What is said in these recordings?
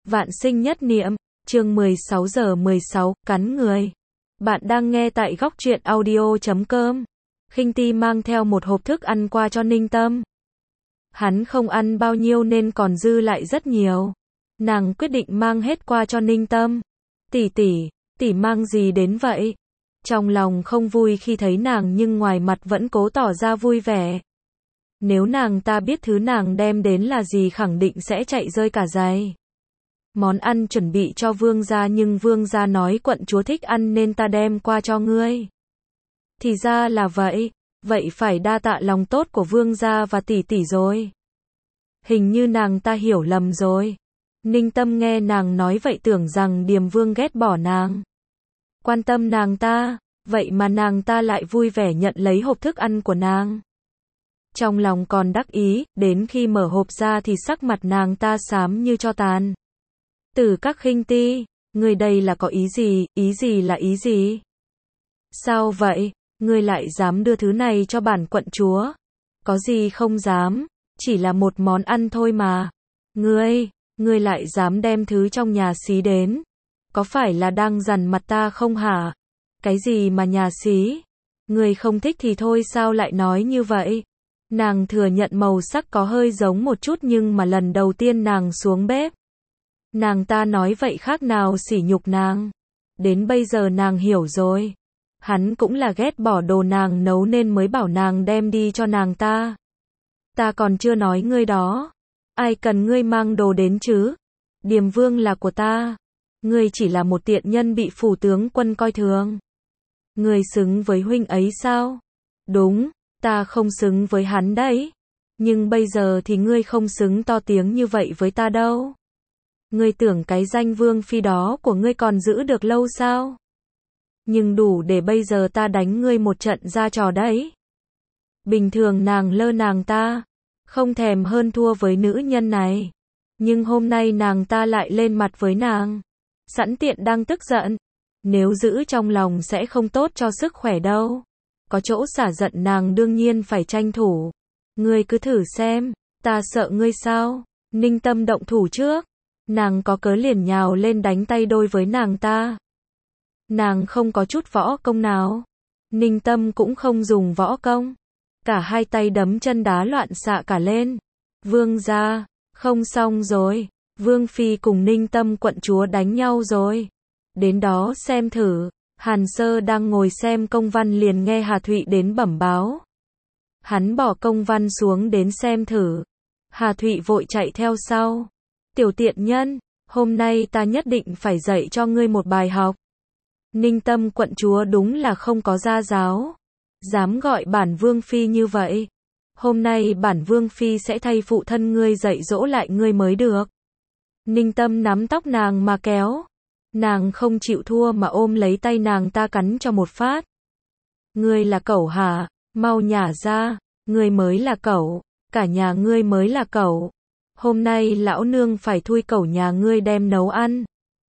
Vạn sinh nhất niệm, chương 16 giờ 16, cắn người. Bạn đang nghe tại góc truyện audio.com. Khinh Ti mang theo một hộp thức ăn qua cho Ninh Tâm. Hắn không ăn bao nhiêu nên còn dư lại rất nhiều. Nàng quyết định mang hết qua cho Ninh Tâm. Tỷ mang gì đến vậy? Trong lòng không vui khi thấy nàng nhưng ngoài mặt vẫn cố tỏ ra vui vẻ. Nếu nàng ta biết thứ nàng đem đến là gì khẳng định sẽ chạy rơi cả giày. Món ăn chuẩn bị cho vương gia nhưng vương gia nói quận chúa thích ăn nên ta đem qua cho ngươi. Thì ra là vậy, vậy phải đa tạ lòng tốt của vương gia và tỷ tỷ rồi. Hình như nàng ta hiểu lầm rồi. Ninh Tâm nghe nàng nói vậy tưởng rằng Điềm Vương ghét bỏ nàng. Quan tâm nàng ta, vậy mà nàng ta lại vui vẻ nhận lấy hộp thức ăn của nàng. Trong lòng còn đắc ý, đến khi mở hộp ra thì sắc mặt nàng ta xám như tro tàn. Từ các Khinh Ti, ngươi đây là có ý gì là ý gì? Sao vậy, ngươi lại dám đưa thứ này cho bản quận chúa? Có gì không dám, chỉ là một món ăn thôi mà. Ngươi lại dám đem thứ trong nhà xí đến. Có phải là đang dằn mặt ta không hả? Cái gì mà nhà xí? Ngươi không thích thì thôi sao lại nói như vậy? Nàng thừa nhận màu sắc có hơi giống một chút nhưng mà lần đầu tiên nàng xuống bếp. Nàng ta nói vậy khác nào sỉ nhục nàng. Đến bây giờ nàng hiểu rồi. Hắn cũng là ghét bỏ đồ nàng nấu nên mới bảo nàng đem đi cho nàng ta. Ta còn chưa nói ngươi đó. Ai cần ngươi mang đồ đến chứ? Điềm Vương là của ta. Ngươi chỉ là một tiện nhân bị phủ tướng quân coi thường. Ngươi xứng với huynh ấy sao? Đúng, ta không xứng với hắn đấy. Nhưng bây giờ thì ngươi không xứng to tiếng như vậy với ta đâu. Ngươi tưởng cái danh vương phi đó của ngươi còn giữ được lâu sao? Nhưng đủ để bây giờ ta đánh ngươi một trận ra trò đấy. Bình thường nàng lơ nàng ta, không thèm hơn thua với nữ nhân này. Nhưng hôm nay nàng ta lại lên mặt với nàng. Sẵn tiện đang tức giận. Nếu giữ trong lòng sẽ không tốt cho sức khỏe đâu. Có chỗ xả giận nàng đương nhiên phải tranh thủ. Ngươi cứ thử xem, ta sợ ngươi sao? Ninh Tâm động thủ trước. Nàng có cớ liền nhào lên đánh tay đôi với nàng ta. Nàng không có chút võ công nào. Ninh Tâm cũng không dùng võ công. Cả hai tay đấm chân đá loạn xạ cả lên. Vương gia, không xong rồi. Vương phi cùng Ninh Tâm quận chúa đánh nhau rồi. Đến đó xem thử. Hàn Sơ đang ngồi xem công văn liền nghe Hà Thụy đến bẩm báo. Hắn bỏ công văn xuống đến xem thử. Hà Thụy vội chạy theo sau. Tiểu tiện nhân, hôm nay ta nhất định phải dạy cho ngươi một bài học. Ninh Tâm quận chúa đúng là không có gia giáo. Dám gọi bản vương phi như vậy. Hôm nay bản vương phi sẽ thay phụ thân ngươi dạy dỗ lại ngươi mới được. Ninh Tâm nắm tóc nàng mà kéo. Nàng không chịu thua mà ôm lấy tay nàng ta cắn cho một phát. Ngươi là cẩu hả? Mau nhả ra, ngươi mới là cẩu, cả nhà ngươi mới là cẩu. Hôm nay lão nương phải thui cẩu nhà ngươi đem nấu ăn.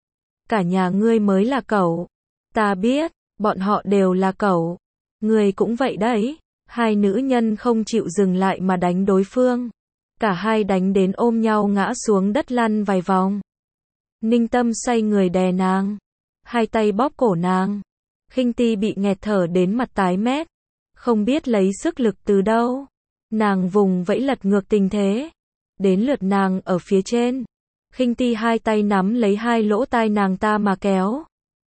Cả nhà ngươi mới là cẩu. Ta biết, bọn họ đều là cẩu. Ngươi cũng vậy đấy. Hai nữ nhân không chịu dừng lại mà đánh đối phương. Cả hai đánh đến ôm nhau ngã xuống đất lăn vài vòng. Ninh Tâm xoay người đè nàng. Hai tay bóp cổ nàng. Khinh Ti bị nghẹt thở đến mặt tái mét. Không biết lấy sức lực từ đâu. Nàng vùng vẫy lật ngược tình thế. Đến lượt nàng ở phía trên. Khinh Ti hai tay nắm lấy hai lỗ tai nàng ta mà kéo.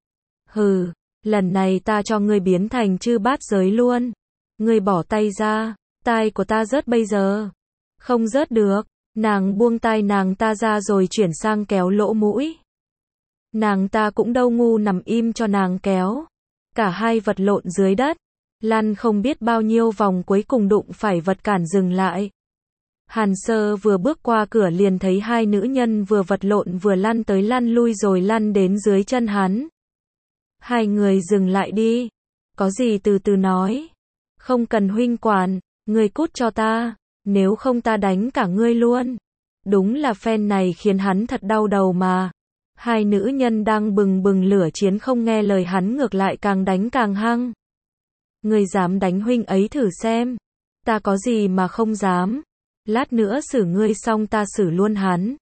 Hừ, lần này ta cho ngươi biến thành chư bát giới luôn. Ngươi bỏ tay ra, tai của ta rớt bây giờ. Không rớt được. Nàng buông tai nàng ta ra rồi chuyển sang kéo lỗ mũi. Nàng ta cũng đâu ngu nằm im cho nàng kéo. Cả hai vật lộn dưới đất. Lăn không biết bao nhiêu vòng cuối cùng đụng phải vật cản dừng lại. Hàn Sơ vừa bước qua cửa liền thấy hai nữ nhân vừa vật lộn vừa lăn tới lăn lui rồi lăn đến dưới chân hắn. Hai người dừng lại đi. Có gì từ từ nói. Không cần huynh quản, ngươi cút cho ta. Nếu không ta đánh cả ngươi luôn. Đúng là phen này khiến hắn thật đau đầu mà. Hai nữ nhân đang bừng bừng lửa chiến không nghe lời hắn ngược lại càng đánh càng hăng. Ngươi dám đánh huynh ấy thử xem. Ta có gì mà không dám. Lát nữa xử ngươi xong ta xử luôn hắn.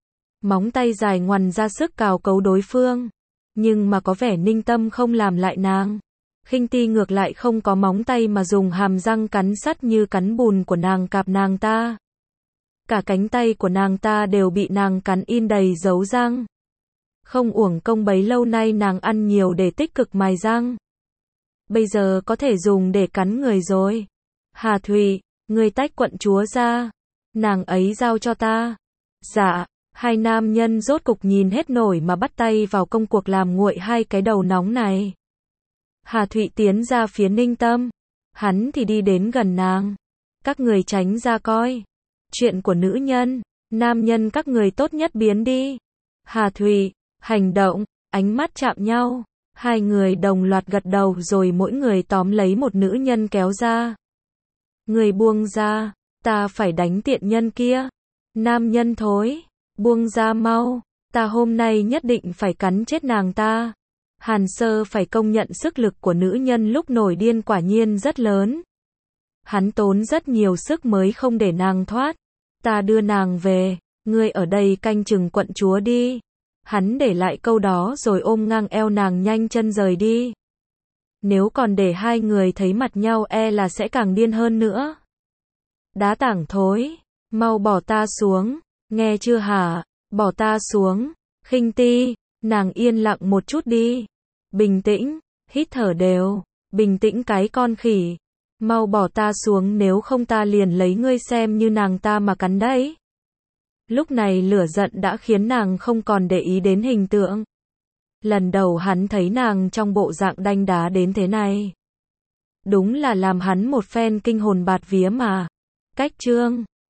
móng tay dài ngoằn ra sức cào cấu đối phương. Nhưng mà có vẻ Ninh Tâm không làm lại nàng. Khinh Ti ngược lại không có móng tay mà dùng hàm răng cắn sắt như cắn bùn của nàng cạp nàng ta. Cả cánh tay của nàng ta đều bị nàng cắn in đầy dấu răng. Không uổng công bấy lâu nay nàng ăn nhiều để tích cực mài răng. Bây giờ có thể dùng để cắn người rồi. Hà Thụy, ngươi tách quận chúa ra. Nàng ấy giao cho ta. Dạ, hai nam nhân rốt cục nhìn hết nổi mà bắt tay vào công cuộc làm nguội hai cái đầu nóng này. Hà Thụy tiến ra phía Ninh Tâm. Hắn thì đi đến gần nàng. Các người tránh ra coi. Chuyện của nữ nhân, nam nhân các người tốt nhất biến đi. Hà Thụy, hành động, ánh mắt chạm nhau. Hai người đồng loạt gật đầu rồi mỗi người tóm lấy một nữ nhân kéo ra. Người buông ra, ta phải đánh tiện nhân kia. Nam nhân thối, buông ra mau, ta hôm nay nhất định phải cắn chết nàng ta. Hàn Sơ phải công nhận sức lực của nữ nhân lúc nổi điên quả nhiên rất lớn. Hắn tốn rất nhiều sức mới không để nàng thoát. Ta đưa nàng về, ngươi ở đây canh chừng quận chúa đi. Hắn để lại câu đó rồi ôm ngang eo nàng nhanh chân rời đi. Nếu còn để hai người thấy mặt nhau e là sẽ càng điên hơn nữa. Đá tảng thối, mau bỏ ta xuống, nghe chưa hả? Bỏ ta xuống. Khinh Ti, nàng yên lặng một chút đi. Bình tĩnh, hít thở đều, bình tĩnh cái con khỉ. Mau bỏ ta xuống nếu không ta liền lấy ngươi xem như nàng ta mà cắn đấy. Lúc này lửa giận đã khiến nàng không còn để ý đến hình tượng. Lần đầu hắn thấy nàng trong bộ dạng đanh đá đến thế này. Đúng là làm hắn một phen kinh hồn bạt vía mà. Cách chương